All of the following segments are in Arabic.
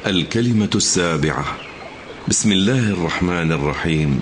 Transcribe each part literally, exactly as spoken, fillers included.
الكلمة السابعة. بسم الله الرحمن الرحيم.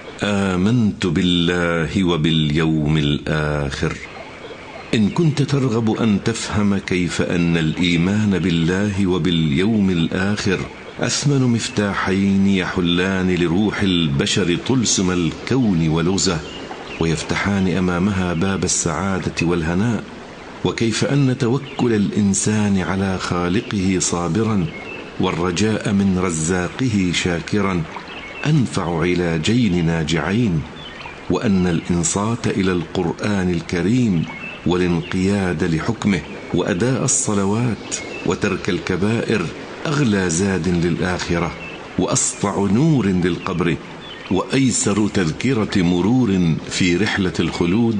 آمنت بالله وباليوم الآخر. إن كنت ترغب أن تفهم كيف أن الإيمان بالله وباليوم الآخر أثمن مفتاحين يحلان لروح البشر طلسم الكون ولغزه، ويفتحان أمامها باب السعادة والهناء، وكيف أن توكل الإنسان على خالقه صابرا والرجاء من رزاقه شاكرا أنفع علاجين ناجعين، وأن الإنصات إلى القرآن الكريم والانقياد لحكمه وأداء الصلوات وترك الكبائر أغلى زاد للآخرة وأسطع نور للقبر وأيسر تذكرة مرور في رحلة الخلود.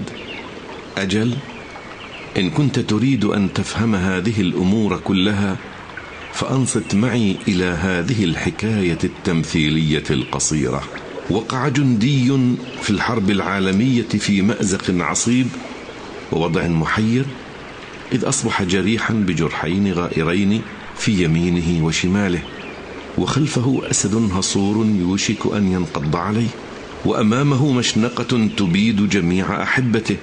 أجل، إن كنت تريد أن تفهم هذه الأمور كلها فأنصت معي إلى هذه الحكاية التمثيلية القصيرة. وقع جندي في الحرب العالمية في مأزق عصيب ووضع محير، إذ أصبح جريحا بجرحين غائرين في يمينه وشماله، وخلفه أسد هصور يوشك أن ينقض عليه، وأمامه مشنقة تبيد جميع أحبته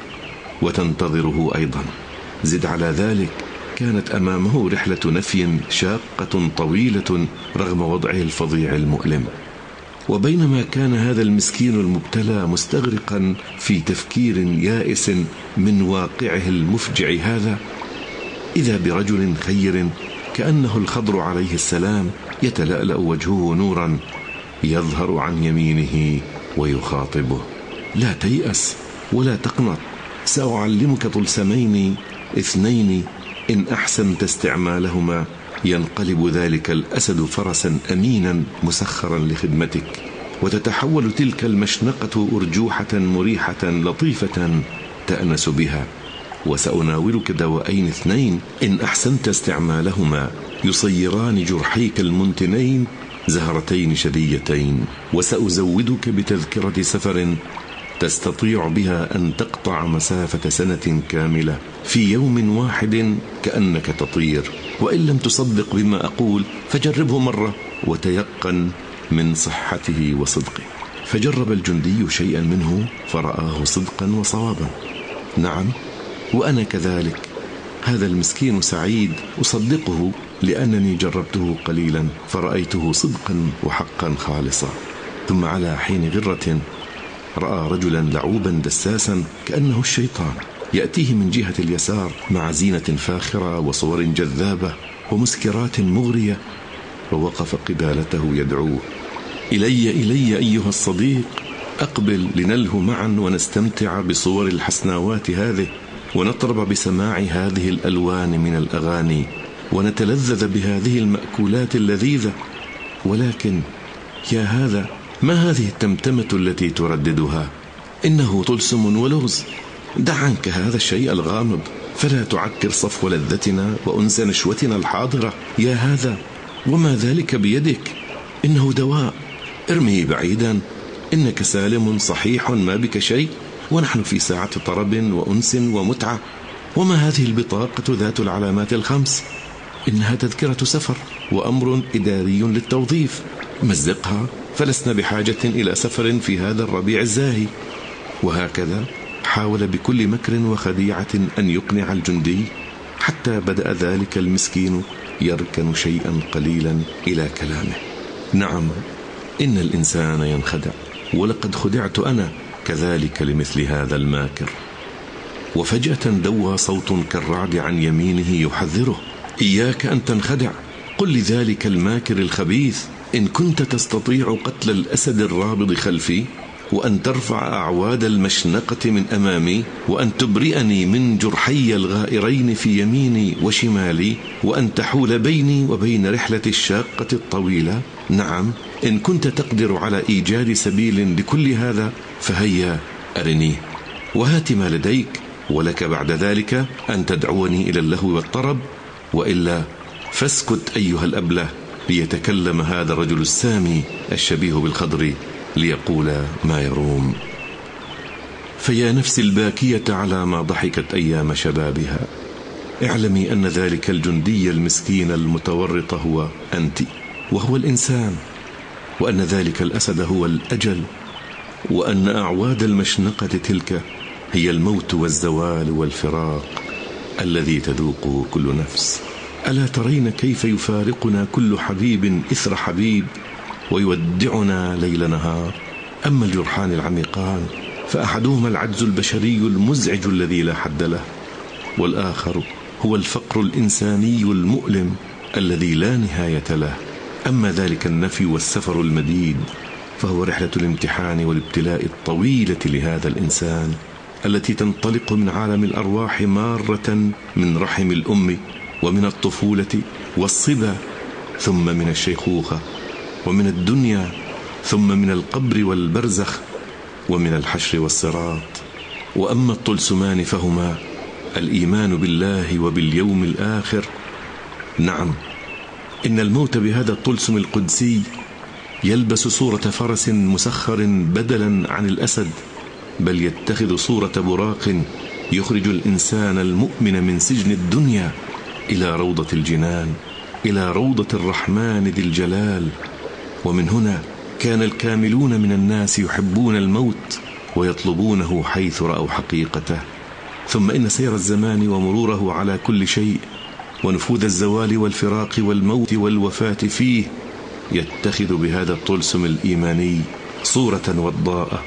وتنتظره أيضا. زد على ذلك كانت أمامه رحلة نفي شاقة طويلة رغم وضعه الفظيع المؤلم. وبينما كان هذا المسكين المبتلى مستغرقا في تفكير يائس من واقعه المفجع هذا، إذا برجل خير كأنه الخضر عليه السلام يتلألأ وجهه نورا يظهر عن يمينه ويخاطبه: لا تيأس ولا تقنط، سأعلمك طلسمين اثنين إن أحسنت استعمالهما ينقلب ذلك الأسد فرسا أمينا مسخرا لخدمتك، وتتحول تلك المشنقة أرجوحة مريحة لطيفة تأنس بها. وسأناولك دوائين اثنين إن أحسنت استعمالهما يصيران جرحيك المنتنين زهرتين شديتين، وسأزودك بتذكرة سفر تستطيع بها أن تقطع مسافة سنة كاملة في يوم واحد كأنك تطير. وإن لم تصدق بما أقول فجربه مرة وتيقن من صحته وصدقه. فجرب الجندي شيئا منه فرآه صدقا وصوابا. نعم، وأنا كذلك. هذا المسكين سعيد أصدقه لأنني جربته قليلا فرأيته صدقا وحقا خالصا. ثم على حين غرة رأى رجلا لعوبا دساسا كأنه الشيطان يأتيه من جهة اليسار مع زينة فاخرة وصور جذابة ومسكرات مغرية، ووقف قبالته يدعوه: إلي إلي أيها الصديق، أقبل لنلهو معا ونستمتع بصور الحسناوات هذه، ونطرب بسماع هذه الألوان من الأغاني، ونتلذذ بهذه المأكولات اللذيذة. ولكن يا هذا، ما هذه التمتمة التي ترددها؟ إنه طلسم ولغز. دع عنك هذا الشيء الغامض، فلا تعكر صفو لذتنا وأنس نشوتنا الحاضرة. يا هذا، وما ذلك بيدك؟ إنه دواء، ارميه بعيدا، إنك سالم صحيح ما بك شيء، ونحن في ساعة طرب وأنس ومتعة. وما هذه البطاقة ذات العلامات الخمس؟ إنها تذكرة سفر وأمر إداري للتوظيف، مزقها فلسنا بحاجة إلى سفر في هذا الربيع الزاهي. وهكذا حاول بكل مكر وخديعة أن يقنع الجندي، حتى بدأ ذلك المسكين يركن شيئا قليلا إلى كلامه. نعم، إن الإنسان ينخدع، ولقد خدعت أنا كذلك لمثل هذا الماكر. وفجأة دوى صوت كالرعد عن يمينه يحذره: إياك أن تنخدع، قل لذلك الماكر الخبيث: إن كنت تستطيع قتل الأسد الرابض خلفي، وأن ترفع أعواد المشنقة من أمامي، وأن تبرئني من جرحي الغائرين في يميني وشمالي، وأن تحول بيني وبين رحلة الشاقة الطويلة، نعم، إن كنت تقدر على إيجاد سبيل لكل هذا فهيا أرنيه، وهات ما لديك، ولك بعد ذلك أن تدعوني إلى اللهو والطرب، وإلا فاسكت أيها الأبله، ليتكلم هذا الرجل السامي الشبيه بالخضر ليقول ما يروم. فيا نفس الباكية على ما ضحكت أيام شبابها، اعلمي أن ذلك الجندي المسكين المتورط هو أنت، وهو الإنسان، وأن ذلك الأسد هو الأجل، وأن أعواد المشنقة تلك هي الموت والزوال والفراق الذي تذوقه كل نفس. ألا ترين كيف يفارقنا كل حبيب إثر حبيب ويودعنا ليل نهار؟ أما الجرحان العميقان فأحدهما العجز البشري المزعج الذي لا حد له، والآخر هو الفقر الإنساني المؤلم الذي لا نهاية له. أما ذلك النفي والسفر المديد فهو رحلة الامتحان والابتلاء الطويلة لهذا الإنسان، التي تنطلق من عالم الأرواح مارة من رحم الأم ومن الطفولة والصبا، ثم من الشيخوخة، ومن الدنيا، ثم من القبر والبرزخ، ومن الحشر والصراط. وأما الطلسمان فهما الإيمان بالله وباليوم الآخر. نعم، إن الموت بهذا الطلسم القدسي يلبس صورة فرس مسخر بدلا عن الأسد، بل يتخذ صورة براق يخرج الإنسان المؤمن من سجن الدنيا إلى روضة الجنان، إلى روضة الرحمن ذي الجلال. ومن هنا كان الكاملون من الناس يحبون الموت ويطلبونه حيث رأوا حقيقته. ثم إن سير الزمان ومروره على كل شيء ونفوذ الزوال والفراق والموت والوفاة فيه يتخذ بهذا الطلسم الإيماني صورة وضاءة،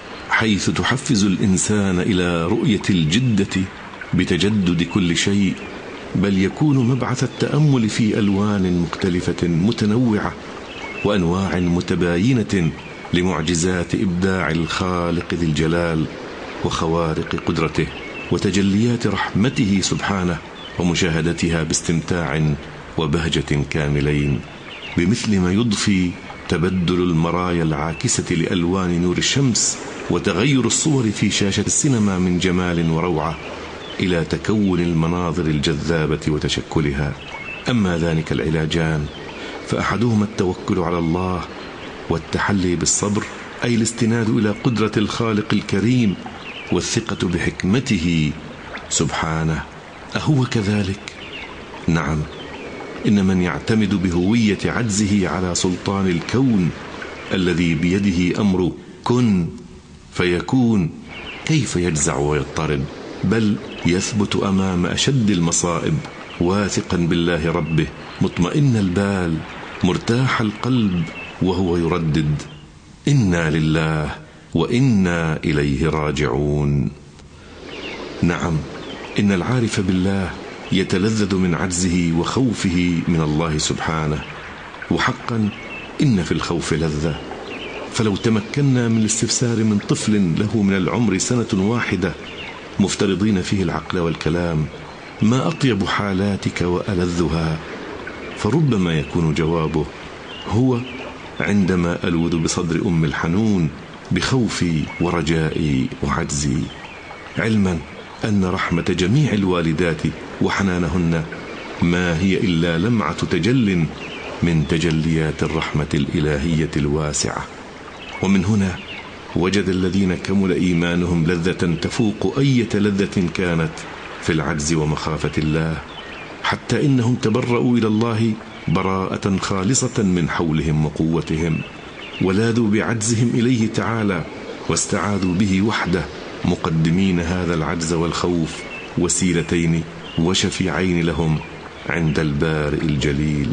حيث تحفز الإنسان إلى رؤية الجدة بتجدد كل شيء، بل يكون مبعث التأمل في ألوان مختلفة متنوعة وأنواع متباينة لمعجزات إبداع الخالق ذي الجلال وخوارق قدرته وتجليات رحمته سبحانه، ومشاهدتها باستمتاع وبهجة كاملين، بمثل ما يضفي تبدل المرايا العاكسة لألوان نور الشمس وتغير الصور في شاشة السينما من جمال وروعة إلى تكون المناظر الجذابة وتشكلها. أما ذلك العلاجان فأحدهما التوكل على الله والتحلي بالصبر، أي الاستناد إلى قدرة الخالق الكريم والثقة بحكمته سبحانه. أهو كذلك؟ نعم، إن من يعتمد بهوية عجزه على سلطان الكون الذي بيده أمر كن فيكون كيف يجزع ويضطرب، بل يثبت أمام أشد المصائب واثقا بالله ربه، مطمئن البال، مرتاح القلب، وهو يردد: إنا لله وإنا إليه راجعون. نعم، إن العارف بالله يتلذذ من عجزه وخوفه من الله سبحانه، وحقا إن في الخوف لذة. فلو تمكنا من الاستفسار من طفل له من العمر سنة واحدة مفترضين فيه العقل والكلام: ما أطيب حالاتك وألذها؟ فربما يكون جوابه: هو عندما ألوذ بصدر أم الحنون بخوفي ورجائي وعجزي، علما أن رحمة جميع الوالدات وحنانهن ما هي إلا لمعة تجل من تجليات الرحمة الإلهية الواسعة. ومن هنا وجد الذين كمل إيمانهم لذة تفوق أي لذة كانت في العجز ومخافة الله، حتى إنهم تبرؤوا إلى الله براءة خالصة من حولهم وقوتهم، ولاذوا بعجزهم إليه تعالى واستعاذوا به وحده، مقدمين هذا العجز والخوف وسيلتين وشفيعين لهم عند البارئ الجليل.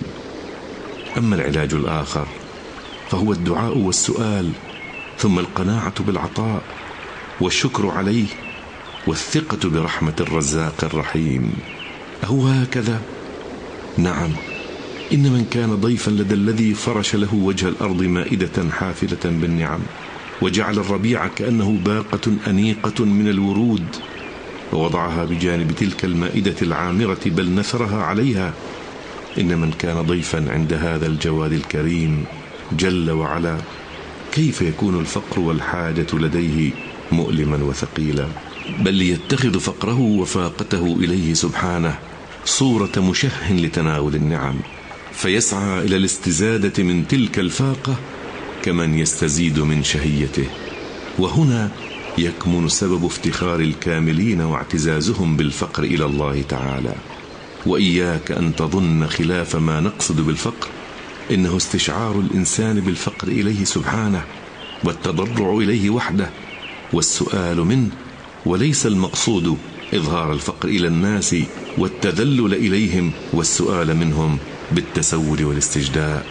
أما العلاج الآخر فهو الدعاء والسؤال، ثم القناعة بالعطاء والشكر عليه والثقة برحمة الرزاق الرحيم. أهو هكذا؟ نعم، إن من كان ضيفا لدى الذي فرش له وجه الأرض مائدة حافلة بالنعم، وجعل الربيع كأنه باقة أنيقة من الورود، ووضعها بجانب تلك المائدة العامرة بل نثرها عليها، إن من كان ضيفا عند هذا الجواد الكريم جل وعلا، كيف يكون الفقر والحاجة لديه مؤلما وثقيلا؟ بل يتخذ فقره وفاقته إليه سبحانه صورة مشه لتناول النعم، فيسعى إلى الاستزادة من تلك الفاقة كمن يستزيد من شهيته. وهنا يكمن سبب افتخار الكاملين واعتزازهم بالفقر إلى الله تعالى. وإياك أن تظن خلاف ما نقصد بالفقر، إنه استشعار الإنسان بالفقر إليه سبحانه، والتضرع إليه وحده، والسؤال منه، وليس المقصود إظهار الفقر إلى الناس والتذلل إليهم والسؤال منهم بالتسول والاستجداء.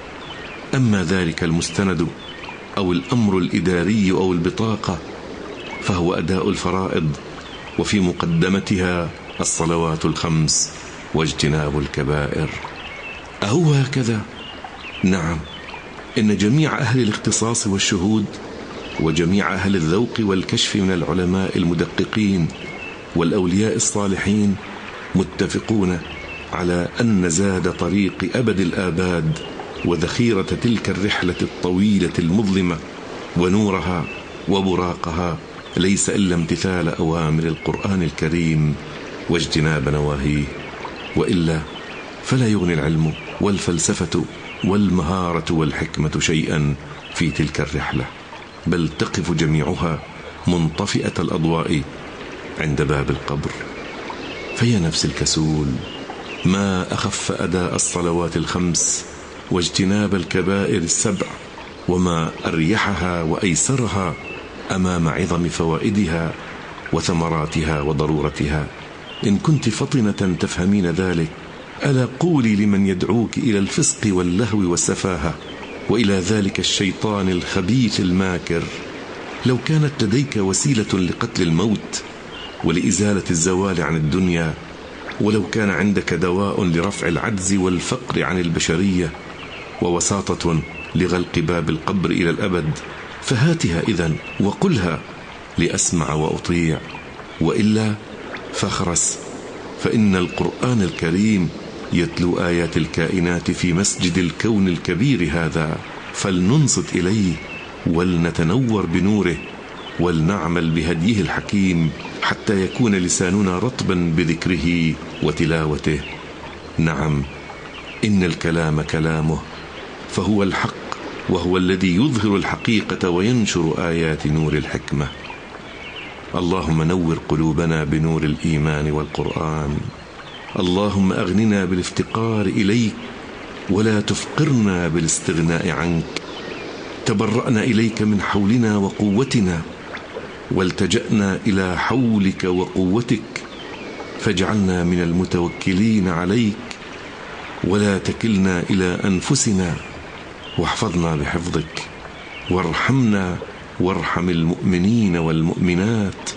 أما ذلك المستند أو الأمر الإداري أو البطاقة فهو أداء الفرائض، وفي مقدمتها الصلوات الخمس واجتناب الكبائر. أهو هكذا؟ نعم، إن جميع أهل الاختصاص والشهود وجميع أهل الذوق والكشف من العلماء المدققين والأولياء الصالحين متفقون على أن زاد طريق أبد الآباد وذخيرة تلك الرحلة الطويلة المظلمة ونورها وبراقها ليس إلا امتثال أوامر القرآن الكريم واجتناب نواهيه، وإلا فلا يغني العلم والفلسفة والمهارة والحكمة شيئا في تلك الرحلة، بل تقف جميعها منطفئة الأضواء عند باب القبر. فيا نفس الكسول، ما أخف أداء الصلوات الخمس واجتناب الكبائر السبع، وما أريحها وأيسرها أمام عظم فوائدها وثمراتها وضرورتها. إن كنت فطنة تفهمين ذلك، ألا قولي لمن يدعوك إلى الفسق واللهو والسفاهة وإلى ذلك الشيطان الخبيث الماكر: لو كانت لديك وسيلة لقتل الموت ولإزالة الزوال عن الدنيا، ولو كان عندك دواء لرفع العجز والفقر عن البشرية ووساطة لغلق باب القبر إلى الأبد، فهاتها إذن وقلها لأسمع وأطيع، وإلا فاخرس، فإن القرآن الكريم يتلو آيات الكائنات في مسجد الكون الكبير هذا، فلننصت إليه ولنتنور بنوره ولنعمل بهديه الحكيم حتى يكون لساننا رطبا بذكره وتلاوته. نعم، إن الكلام كلامه، فهو الحق، وهو الذي يظهر الحقيقة وينشر آيات نور الحكمة. اللهم نور قلوبنا بنور الإيمان والقرآن. اللهم أغننا بالافتقار إليك ولا تفقرنا بالاستغناء عنك. تبرأنا إليك من حولنا وقوتنا، والتجأنا إلى حولك وقوتك، فاجعلنا من المتوكلين عليك ولا تكلنا إلى أنفسنا، واحفظنا بحفظك، وارحمنا وارحم المؤمنين والمؤمنات.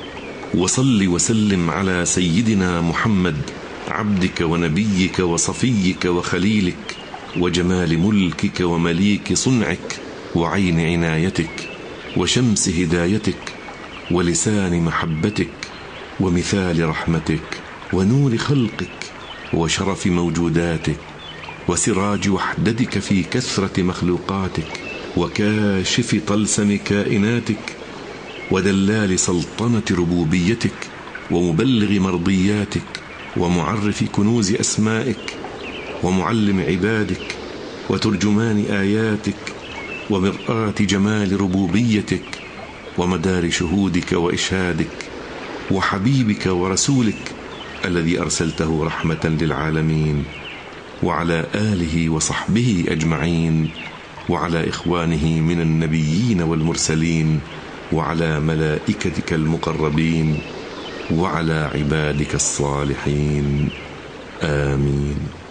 وصل وسلم على سيدنا محمد عبدك ونبيك وصفيك وخليلك وجمال ملكك ومليك صنعك وعين عنايتك وشمس هدايتك ولسان محبتك ومثال رحمتك ونور خلقك وشرف موجوداتك وسراج وحدتك في كثرة مخلوقاتك وكاشف طلسم كائناتك ودلال سلطنة ربوبيتك ومبلغ مرضياتك ومعرف كنوز أسمائك ومعلم عبادك وترجمان آياتك ومرآة جمال ربوبيتك ومدار شهودك وإشهادك وحبيبك ورسولك الذي أرسلته رحمة للعالمين، وعلى آله وصحبه أجمعين، وعلى إخوانه من النبيين والمرسلين، وعلى ملائكتك المقربين، وعلى عبادك الصالحين. آمين.